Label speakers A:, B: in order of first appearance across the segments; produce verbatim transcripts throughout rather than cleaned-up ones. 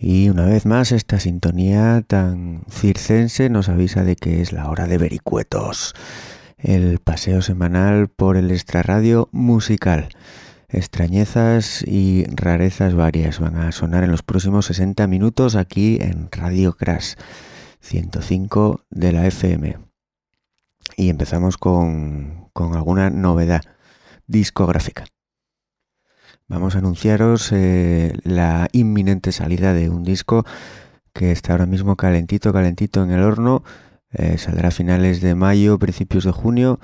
A: Y una vez más esta sintonía tan circense nos avisa de que es la hora de Vericuetos, el paseo semanal por el extrarradio musical. Extrañezas y rarezas varias van a sonar en los próximos sesenta minutos aquí en Radio Crash ciento cinco de la F M. Y empezamos con, con alguna novedad discográfica. Vamos a anunciaros eh, la inminente salida de un disco que está ahora mismo calentito, calentito en el horno. Eh, saldrá a finales de mayo, principios de junio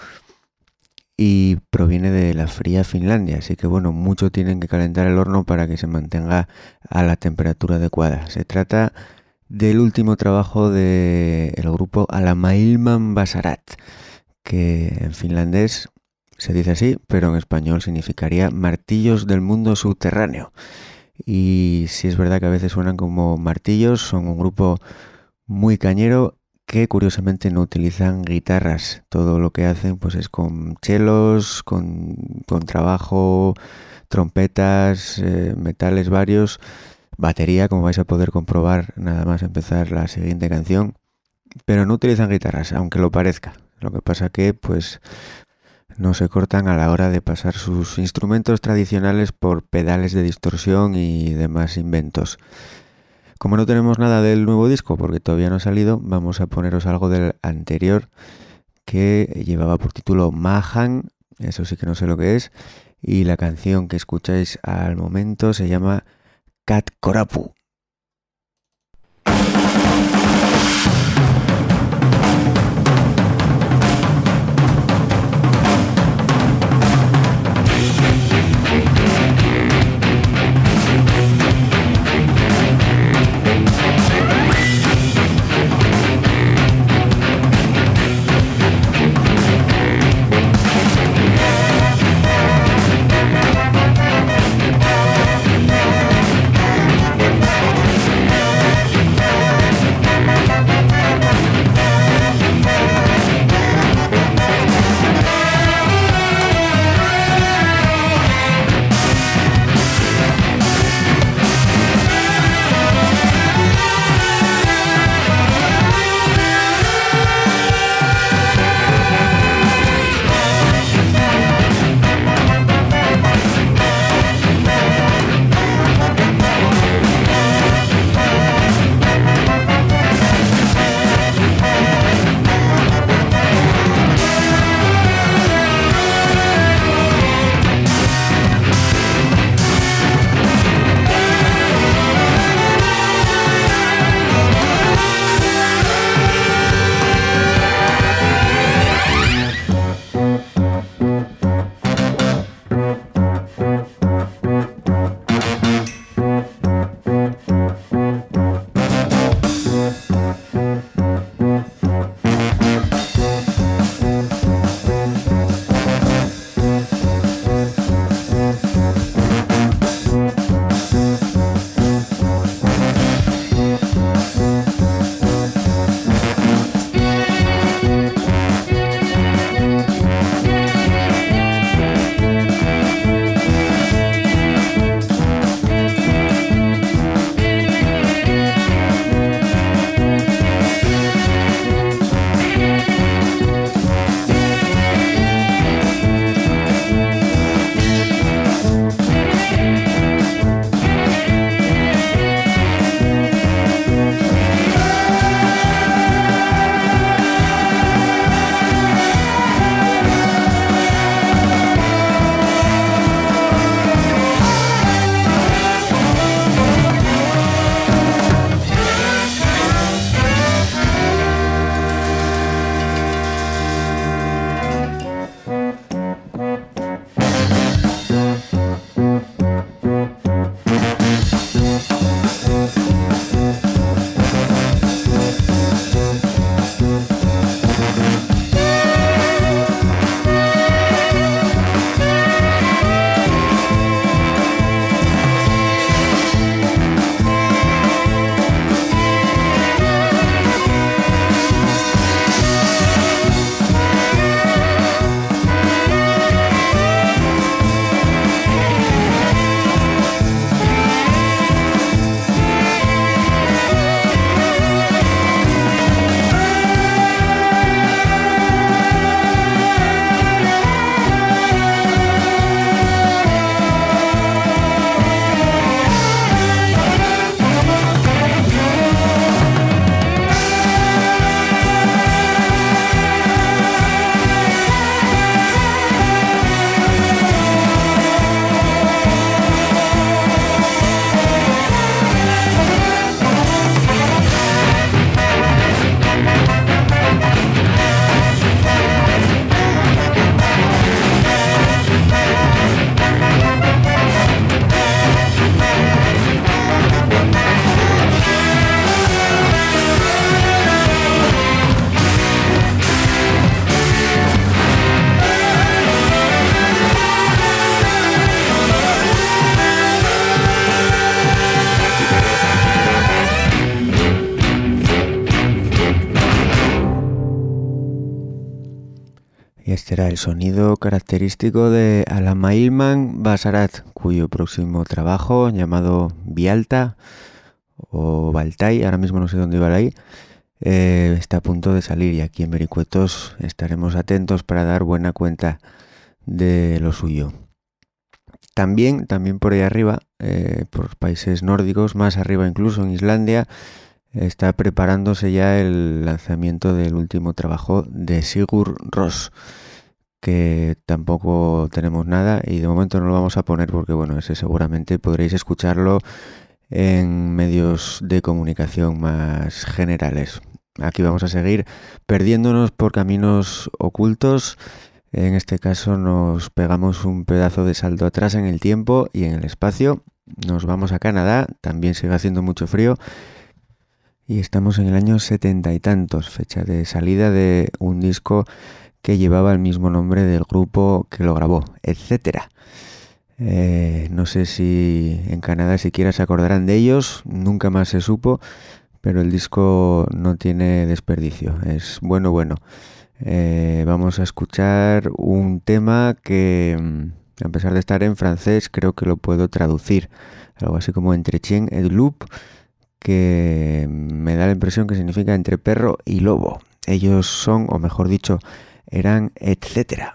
A: y proviene de la fría Finlandia. Así que bueno, mucho tienen que calentar el horno para que se mantenga a la temperatura adecuada. Se trata del último trabajo del grupo Alamailman Basarat, que en finlandés se dice así, pero en español significaría martillos del mundo subterráneo. Y si es verdad que a veces suenan como martillos, son un grupo muy cañero que curiosamente no utilizan guitarras. Todo lo que hacen pues es con chelos, con, con trabajo, trompetas, eh, metales varios, batería, como vais a poder comprobar nada más empezar la siguiente canción. Pero no utilizan guitarras, aunque lo parezca. Lo que pasa que pues no se cortan a la hora de pasar sus instrumentos tradicionales por pedales de distorsión y demás inventos. Como no tenemos nada del nuevo disco, porque todavía no ha salido, vamos a poneros algo del anterior que llevaba por título Mahan, eso sí que no sé lo que es, y la canción que escucháis al momento se llama Kat Korapu.
B: We'll be right back.
A: Y este era el sonido característico de Alamailman Basarat, cuyo próximo trabajo, llamado Vialta o Baltai, ahora mismo no sé dónde iba ahí, eh, está a punto de salir, y aquí en Vericuetos estaremos atentos para dar buena cuenta de lo suyo. También, también por ahí arriba, eh, por países nórdicos, más arriba incluso en Islandia, está preparándose ya el lanzamiento del último trabajo de Sigur Rós, que tampoco tenemos nada y de momento no lo vamos a poner porque, bueno, ese seguramente podréis escucharlo en medios de comunicación más generales. Aquí vamos a seguir perdiéndonos por caminos ocultos. En este caso nos pegamos un pedazo de salto atrás en el tiempo y en el espacio. Nos vamos a Canadá, también sigue haciendo mucho frío y estamos en el año setenta y tantos, fecha de salida de un disco que llevaba el mismo nombre del grupo que lo grabó, etcétera. Eh, no sé si en Canadá siquiera se acordarán de ellos, nunca más se supo, pero el disco no tiene desperdicio, es bueno, bueno. Eh, vamos a escuchar un tema que, a pesar de estar en francés, creo que lo puedo traducir, algo así como entre chien et loup, que me da la impresión que significa entre perro y lobo. Ellos son, o mejor dicho, eran etcétera.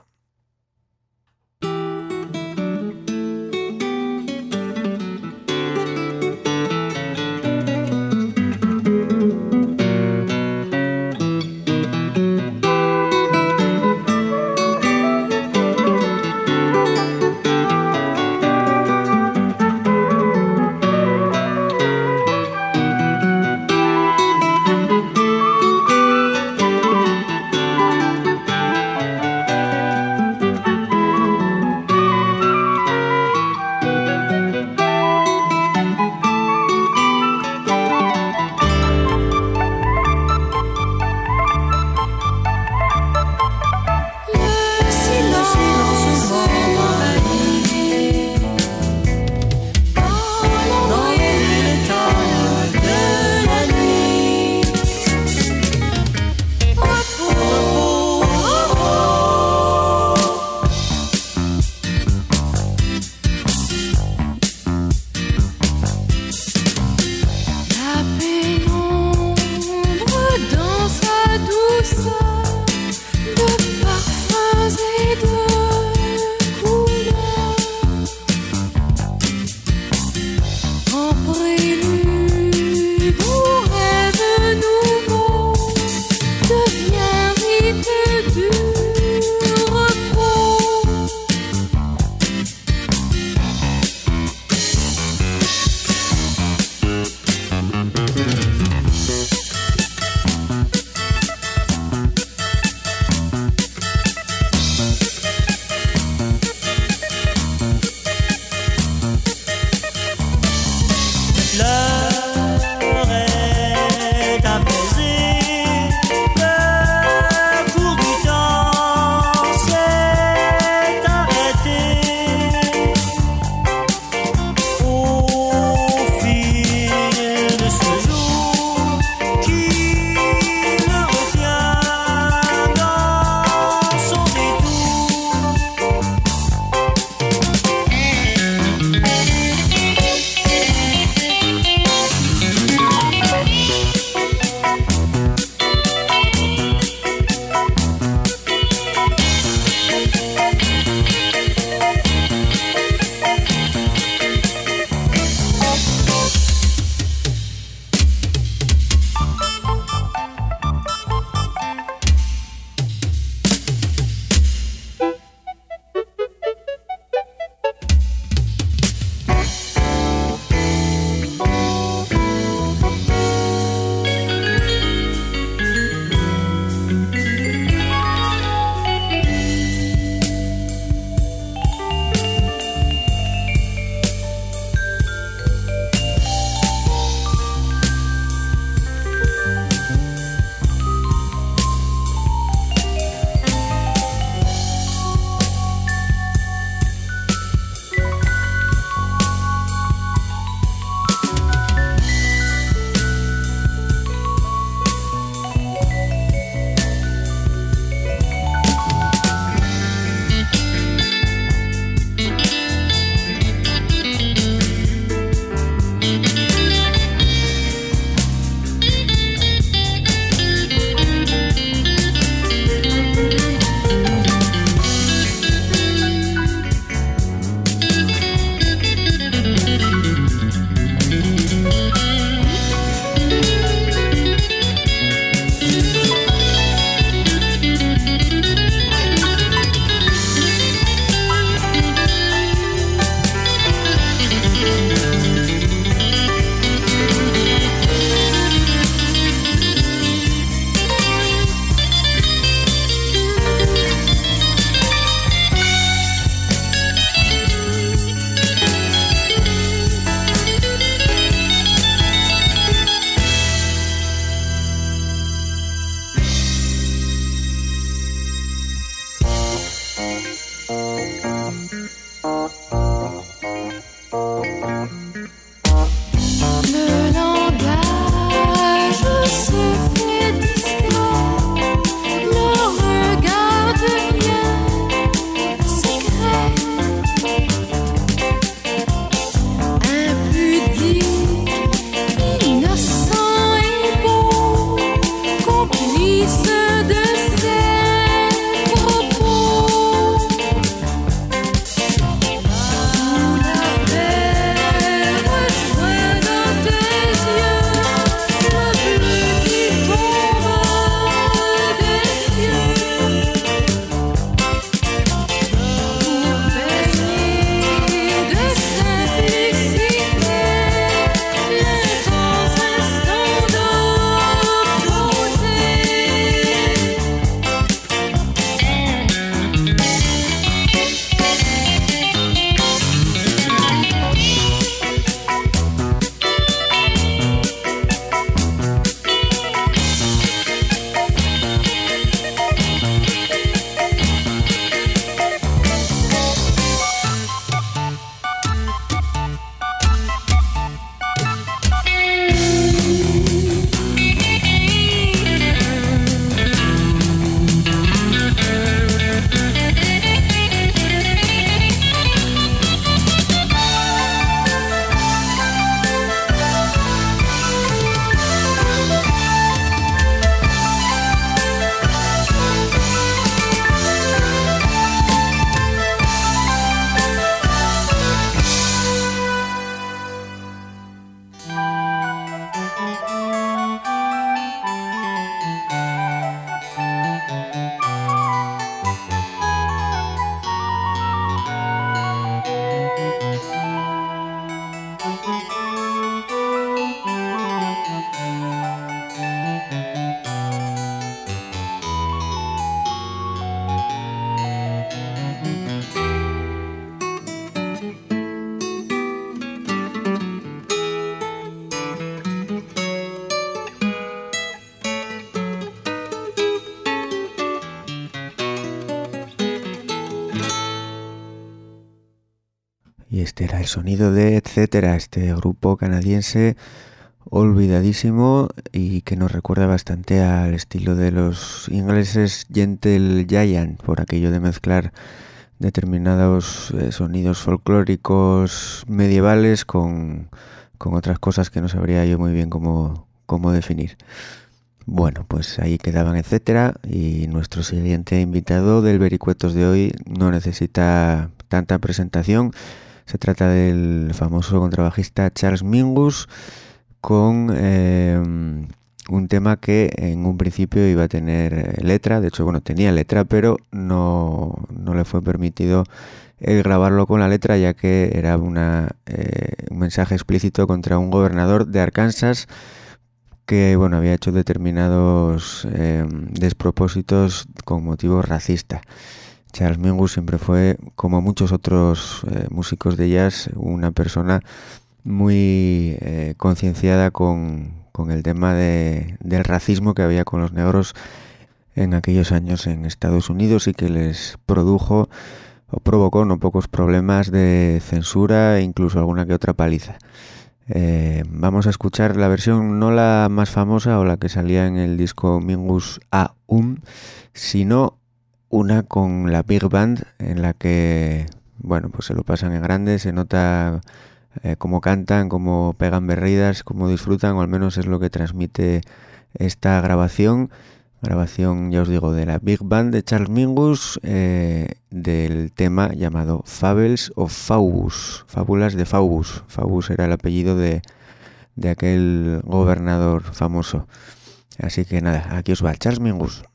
A: Y este era el sonido de Etcétera, este grupo canadiense olvidadísimo y que nos recuerda bastante al estilo de los ingleses Gentle Giant, por aquello de mezclar determinados eh, sonidos folclóricos medievales con, con otras cosas que no sabría yo muy bien cómo, cómo definir. Bueno, pues ahí quedaban Etcétera, y nuestro siguiente invitado del Vericuetos de hoy no necesita tanta presentación. Se trata del famoso contrabajista Charles Mingus, con eh, un tema que en un principio iba a tener letra. De hecho, bueno, tenía letra, pero no, no le fue permitido el grabarlo con la letra, ya que era una, eh, un mensaje explícito contra un gobernador de Arkansas que, bueno, había hecho determinados eh, despropósitos con motivos racistas. Charles Mingus siempre fue, como muchos otros eh, músicos de jazz, una persona muy eh, concienciada con, con el tema de, del racismo que había con los negros en aquellos años en Estados Unidos, y que les produjo o provocó no pocos problemas de censura e incluso alguna que otra paliza. Eh, vamos a escuchar la versión, no la más famosa o la que salía en el disco Mingus A Um, sino una con la Big Band, en la que, bueno, pues se lo pasan en grande, se nota eh, cómo cantan, cómo pegan berridas, cómo disfrutan, o al menos es lo que transmite esta grabación. Grabación, ya os digo, de la Big Band de Charles Mingus, eh, del tema llamado Fables of Faubus, Fábulas de Faubus. Faubus era el apellido de, de aquel gobernador famoso. Así que nada, aquí os va Charles Mingus.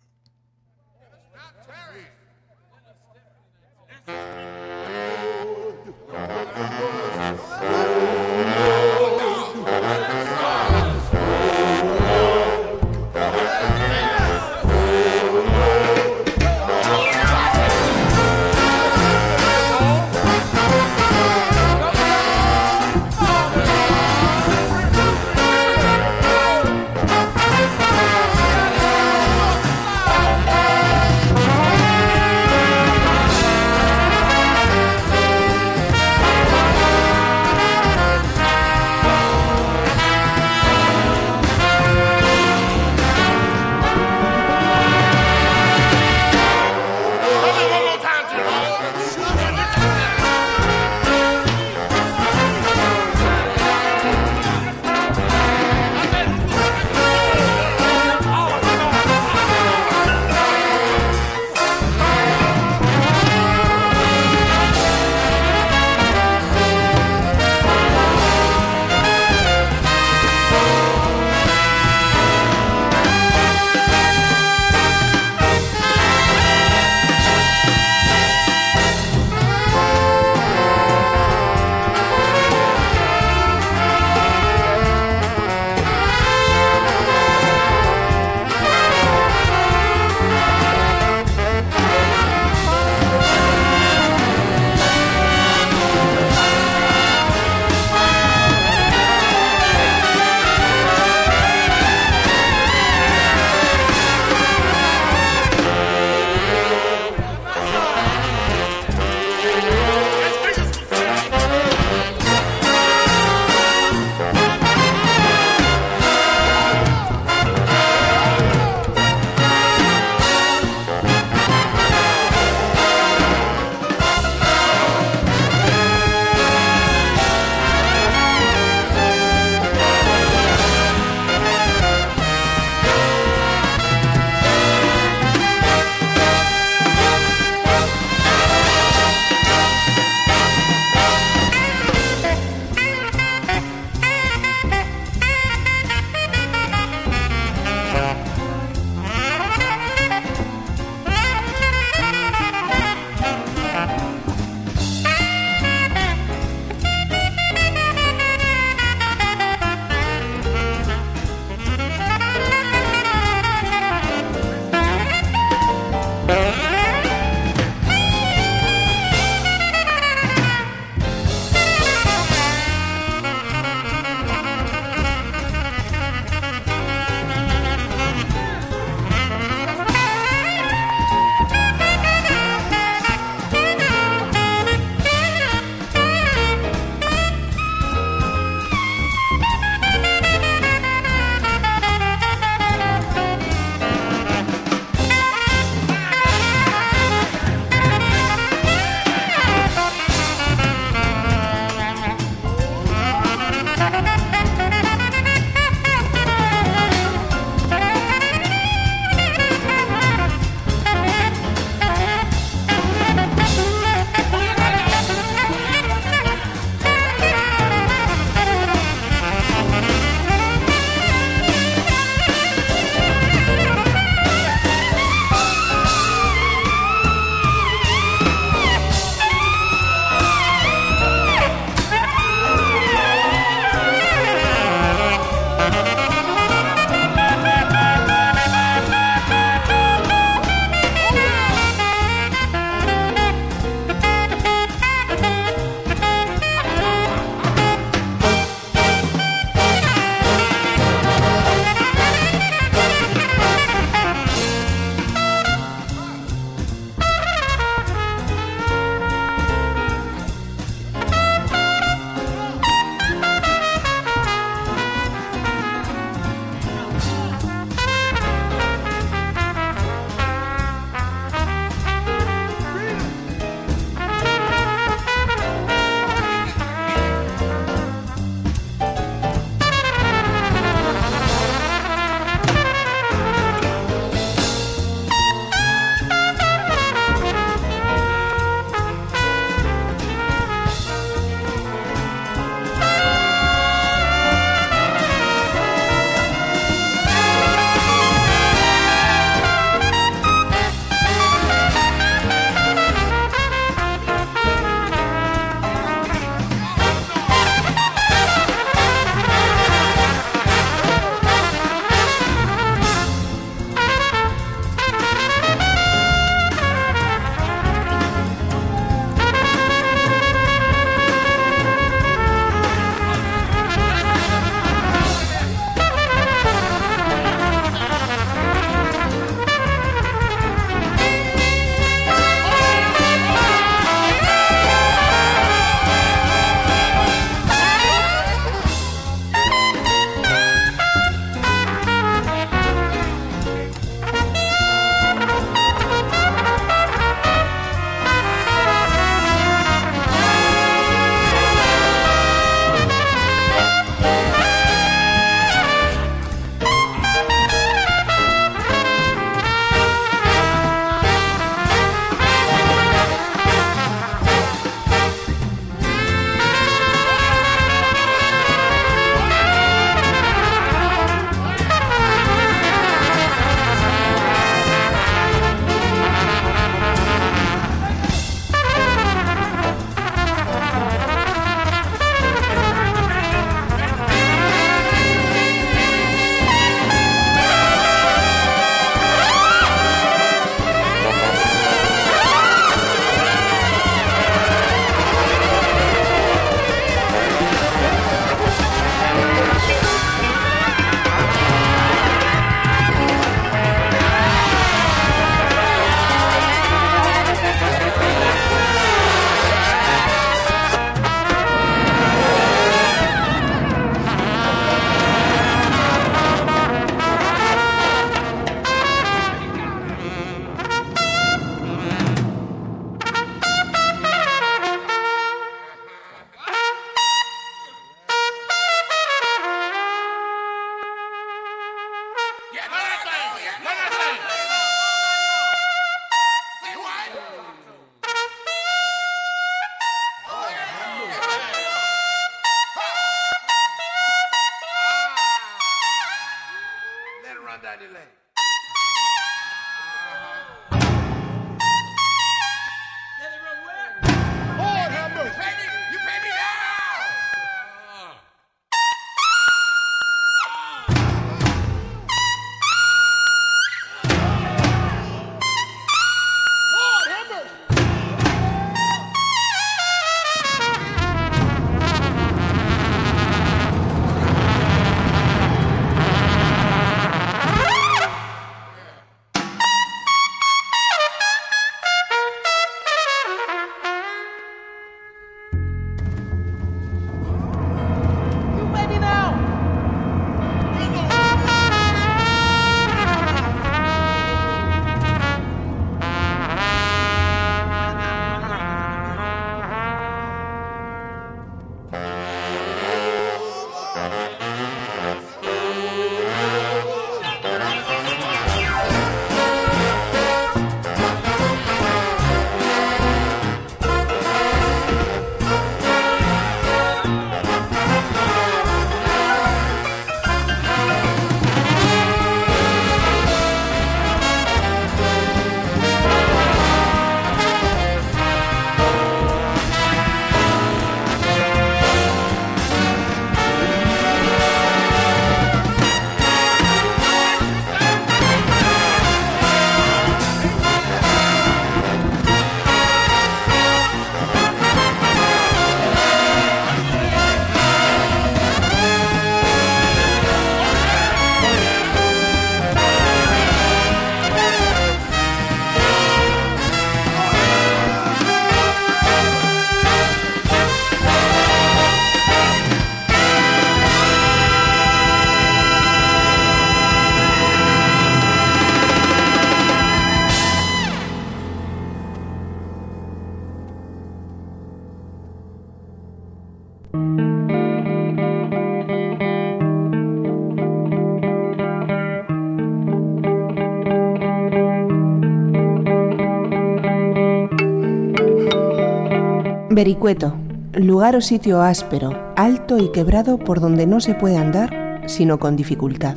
B: Vericueto, lugar o sitio áspero, alto y quebrado por donde no se puede andar sino con dificultad.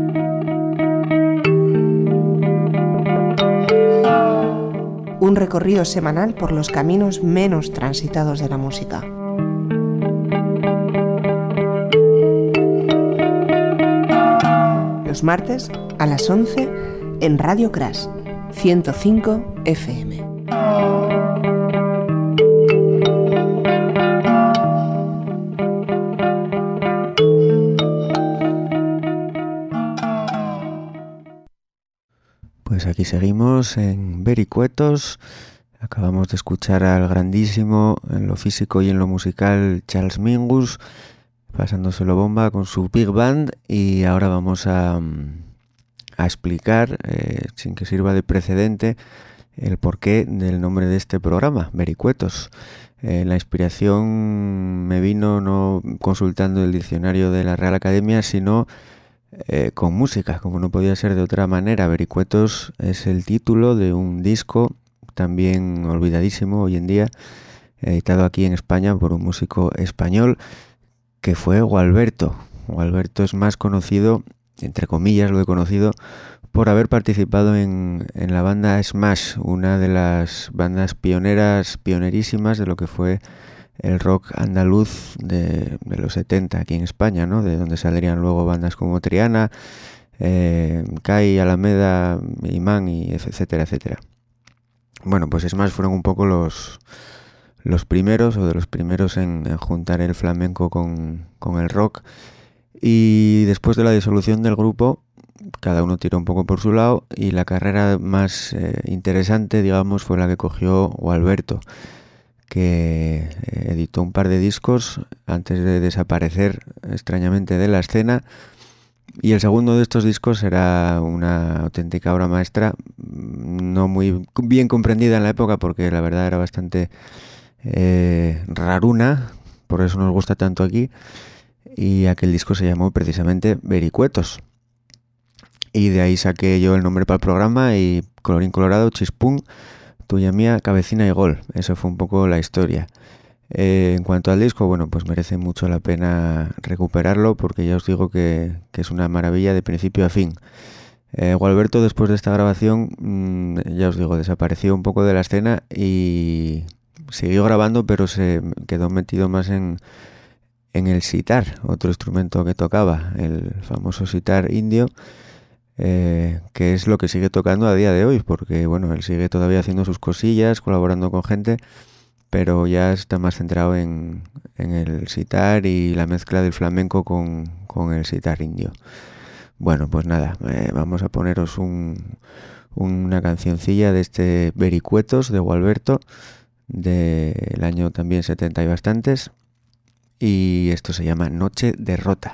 B: Un recorrido semanal por los caminos menos transitados de la música. Los martes a las once en Radio Crash, ciento cinco F M.
A: Pues aquí seguimos en Vericuetos. Acabamos de escuchar al grandísimo en lo físico y en lo musical Charles Mingus, pasándoselo bomba con su Big Band, y ahora vamos a, a explicar, eh, sin que sirva de precedente, el porqué del nombre de este programa, Vericuetos. Eh, la inspiración me vino no consultando el diccionario de la Real Academia, sino Eh, con música, como no podía ser de otra manera. Vericuetos es el título de un disco también olvidadísimo hoy en día, editado aquí en España por un músico español que fue Gualberto. Gualberto es más conocido, entre comillas lo he conocido, por haber participado en, en la banda Smash, una de las bandas pioneras, pionerísimas de lo que fue el rock andaluz de, de los setenta aquí en España, ¿no? De donde saldrían luego bandas como Triana, eh, Kai, Alameda, Imán, y etcétera, etcétera. Bueno, pues Smash fueron un poco los, los primeros, o de los primeros en, en juntar el flamenco con, con el rock. Y después de la disolución del grupo, cada uno tiró un poco por su lado, y la carrera más eh, interesante, digamos, fue la que cogió Gualberto, que editó un par de discos antes de desaparecer extrañamente de la escena, y el segundo de estos discos era una auténtica obra maestra, no muy bien comprendida en la época porque la verdad era bastante eh, raruna, por eso nos gusta tanto aquí, y aquel disco se llamó precisamente Vericuetos. y de ahí saqué yo el nombre para el programa y colorín colorado, chispún, tuya mía, cabecina y gol. Eso fue un poco la historia. Eh, en cuanto al disco, bueno, pues merece mucho la pena recuperarlo porque ya os digo que, que es una maravilla de principio a fin. Eh, Gualberto, después de esta grabación, mmm, ya os digo, desapareció un poco de la escena y siguió grabando, pero se quedó metido más en, en el sitar, otro instrumento que tocaba, el famoso sitar indio, eh, que es lo que sigue tocando a día de hoy, porque bueno, él sigue todavía haciendo sus cosillas, colaborando con gente, pero ya está más centrado en, en el sitar y la mezcla del flamenco con, con el sitar indio. Bueno, pues nada, eh, vamos a poneros un, una cancioncilla de este Vericuetos de Gualberto, del año también setenta y bastantes, y esto se llama Noche de Rota.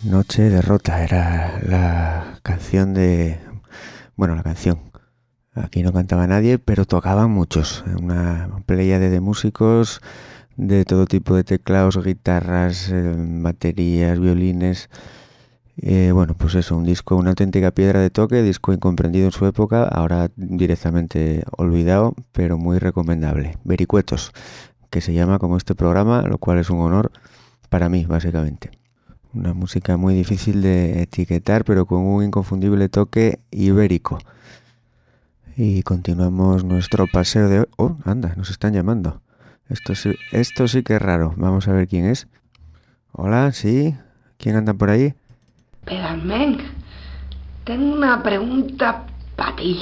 A: Noche de Rota era la canción de... Bueno, la canción. Aquí no cantaba nadie, pero tocaban muchos. Una pléyade de músicos de todo tipo de teclados, guitarras, eh, baterías, violines. Eh, bueno, pues eso, un disco, una auténtica piedra de toque, disco incomprendido en su época, ahora directamente olvidado, pero muy recomendable. Vericuetos, que se llama como este programa, lo cual es un honor para mí, básicamente. Una música muy difícil de etiquetar, pero con un inconfundible toque ibérico. Y continuamos nuestro paseo de... Oh, anda, nos están llamando. Esto sí, esto sí que es raro. Vamos a ver quién es. Hola, ¿sí? ¿Quién anda por ahí?
C: Pedalmen, tengo una pregunta para ti.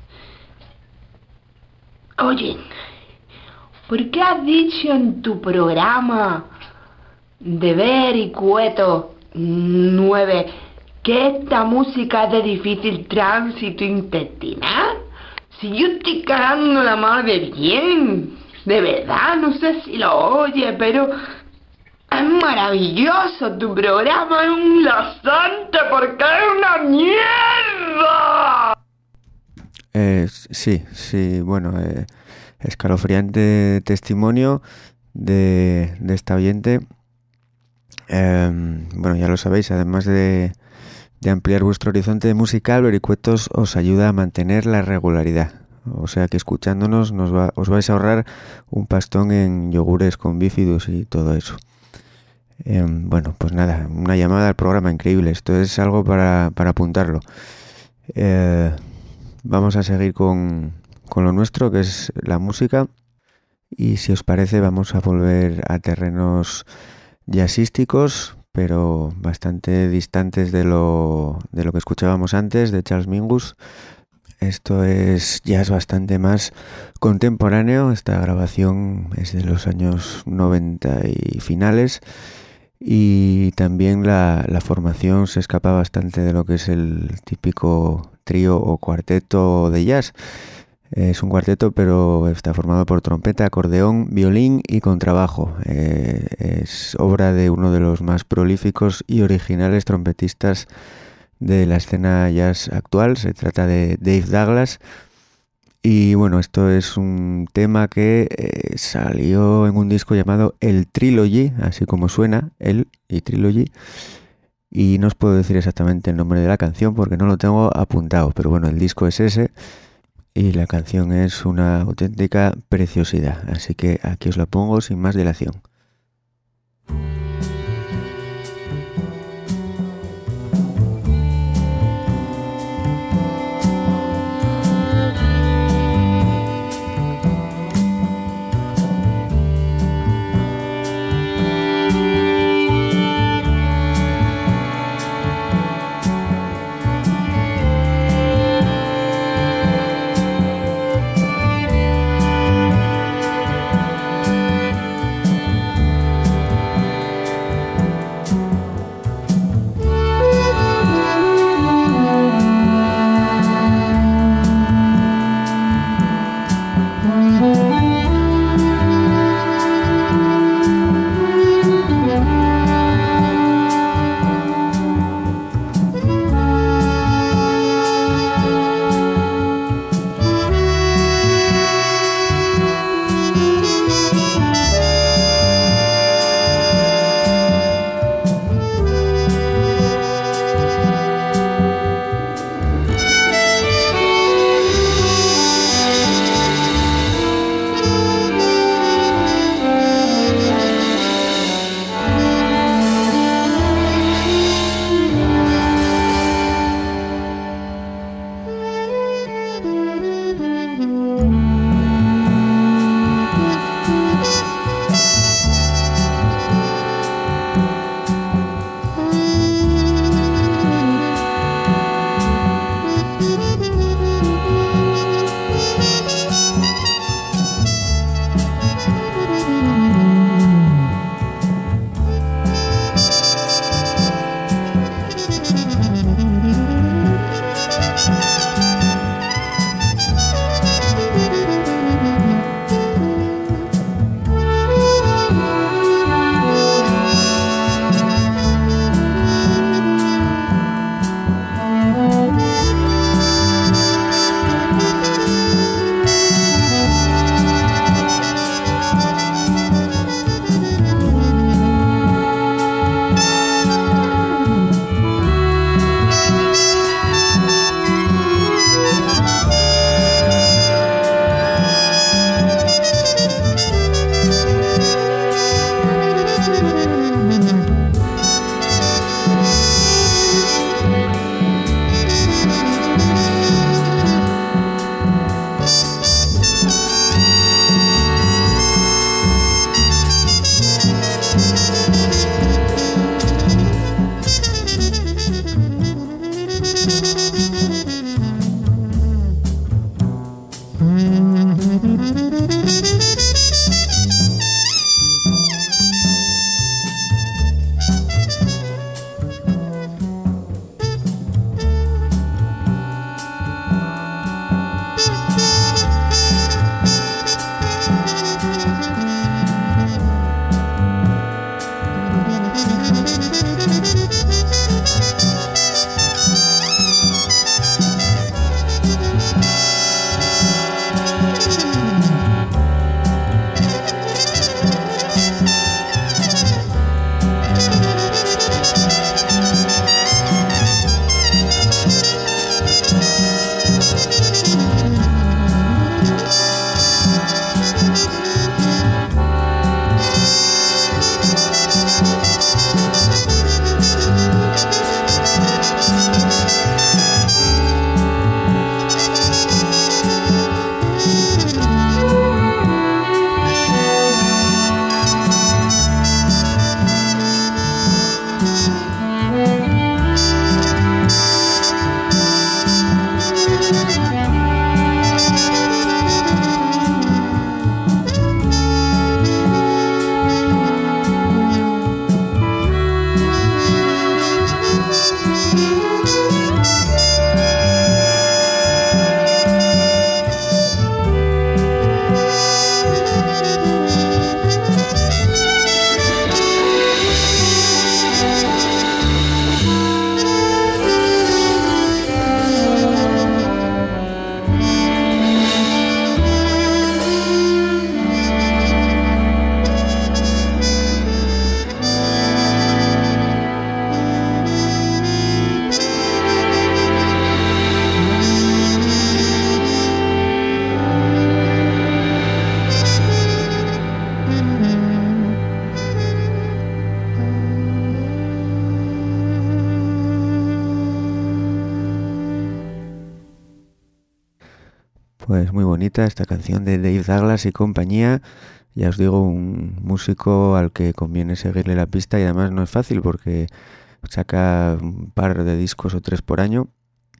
C: Oye, ¿por qué has dicho en tu programa de Vericueto nueve que esta música es de difícil tránsito intestinal? Si yo estoy cagando la madre bien, de verdad, no sé si lo oye, pero es maravilloso tu programa, es un laxante porque es una mierda.
A: Eh, sí, sí, bueno, eh, escalofriante testimonio de, de esta oyente. Eh, bueno, ya lo sabéis, además de, de ampliar vuestro horizonte musical, Vericuetos os ayuda a mantener la regularidad. O sea que escuchándonos nos va, os vais a ahorrar un pastón en yogures con bífidos y todo eso. Eh, bueno, pues nada, una llamada al programa increíble. Esto es algo para, para apuntarlo. Eh, vamos a seguir con, con lo nuestro, que es la música. Y si os parece, vamos a volver a terrenos jazzísticos, pero bastante distantes de lo, de lo que escuchábamos antes, de Charles Mingus. Esto es jazz bastante más contemporáneo. Esta grabación es de los años noventa y finales. Y también la, la formación se escapa bastante de lo que es el típico trío o cuarteto de jazz. Es un cuarteto, pero está formado por trompeta, acordeón, violín y contrabajo. Eh, es obra de uno de los más prolíficos y originales trompetistas de la escena jazz actual. Se trata de Dave Douglas. Y bueno, esto es un tema que eh, salió en un disco llamado El Trilogy, así como suena, El y Trilogy. Y no os puedo decir exactamente el nombre de la canción porque no lo tengo apuntado, pero bueno, el disco es ese y la canción es una auténtica preciosidad. Así que aquí os la pongo sin más dilación. Pues muy bonita esta canción de Dave Douglas y compañía. Ya os digo, un músico al que conviene seguirle la pista y además no es fácil porque saca un par de discos o tres por año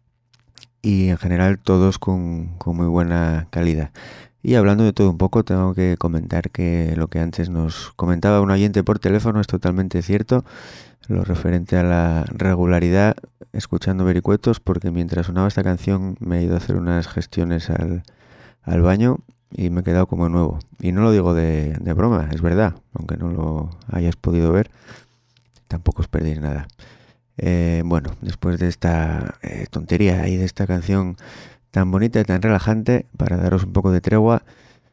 A: y en general todos con, con muy buena calidad. Y hablando de todo un poco, tengo que comentar que lo que antes nos comentaba un oyente por teléfono es totalmente cierto, lo referente a la regularidad escuchando Vericuetos, porque mientras sonaba esta canción me he ido a hacer unas gestiones al, al baño y me he quedado como nuevo. Y no lo digo de, de broma, es verdad, aunque no lo hayáis podido ver, tampoco os perdéis nada. Eh, bueno, después de esta eh, tontería y de esta canción tan bonita y tan relajante, para daros un poco de tregua,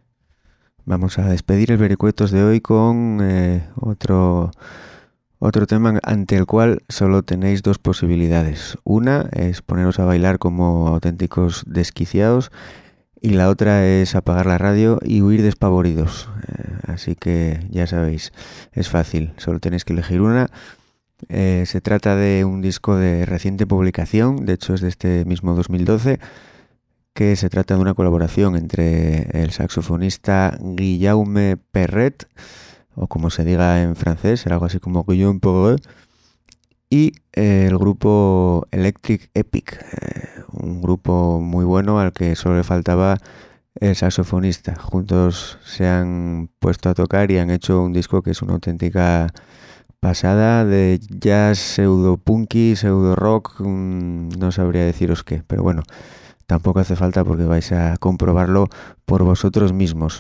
A: vamos a despedir el Vericuetos de hoy con eh, otro, otro tema ante el cual solo tenéis dos posibilidades. Una es poneros a bailar como auténticos desquiciados y la otra es apagar la radio y huir despavoridos. Eh, así que ya sabéis, es fácil, solo tenéis que elegir una. Eh, se trata de un disco de reciente publicación, de hecho es de este mismo dos mil doce, que se trata de una colaboración entre el saxofonista Guillaume Perret, o como se diga en francés, era algo así como Guillaume Perret, y eh, el grupo Electric Epic, eh, un grupo muy bueno al que solo le faltaba el saxofonista. Juntos se han puesto a tocar y han hecho un disco que es una auténtica pasada de jazz, pseudo punky, pseudo rock, mmm, no sabría deciros qué, pero bueno, tampoco hace falta porque vais a comprobarlo por vosotros mismos.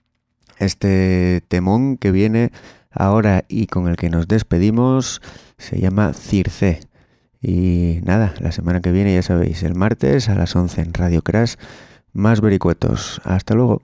A: Este temón que viene ahora y con el que nos despedimos se llama Circe. Y nada, la semana que viene ya sabéis, el martes a las once en Radio Crash, más Vericuetos. Hasta luego.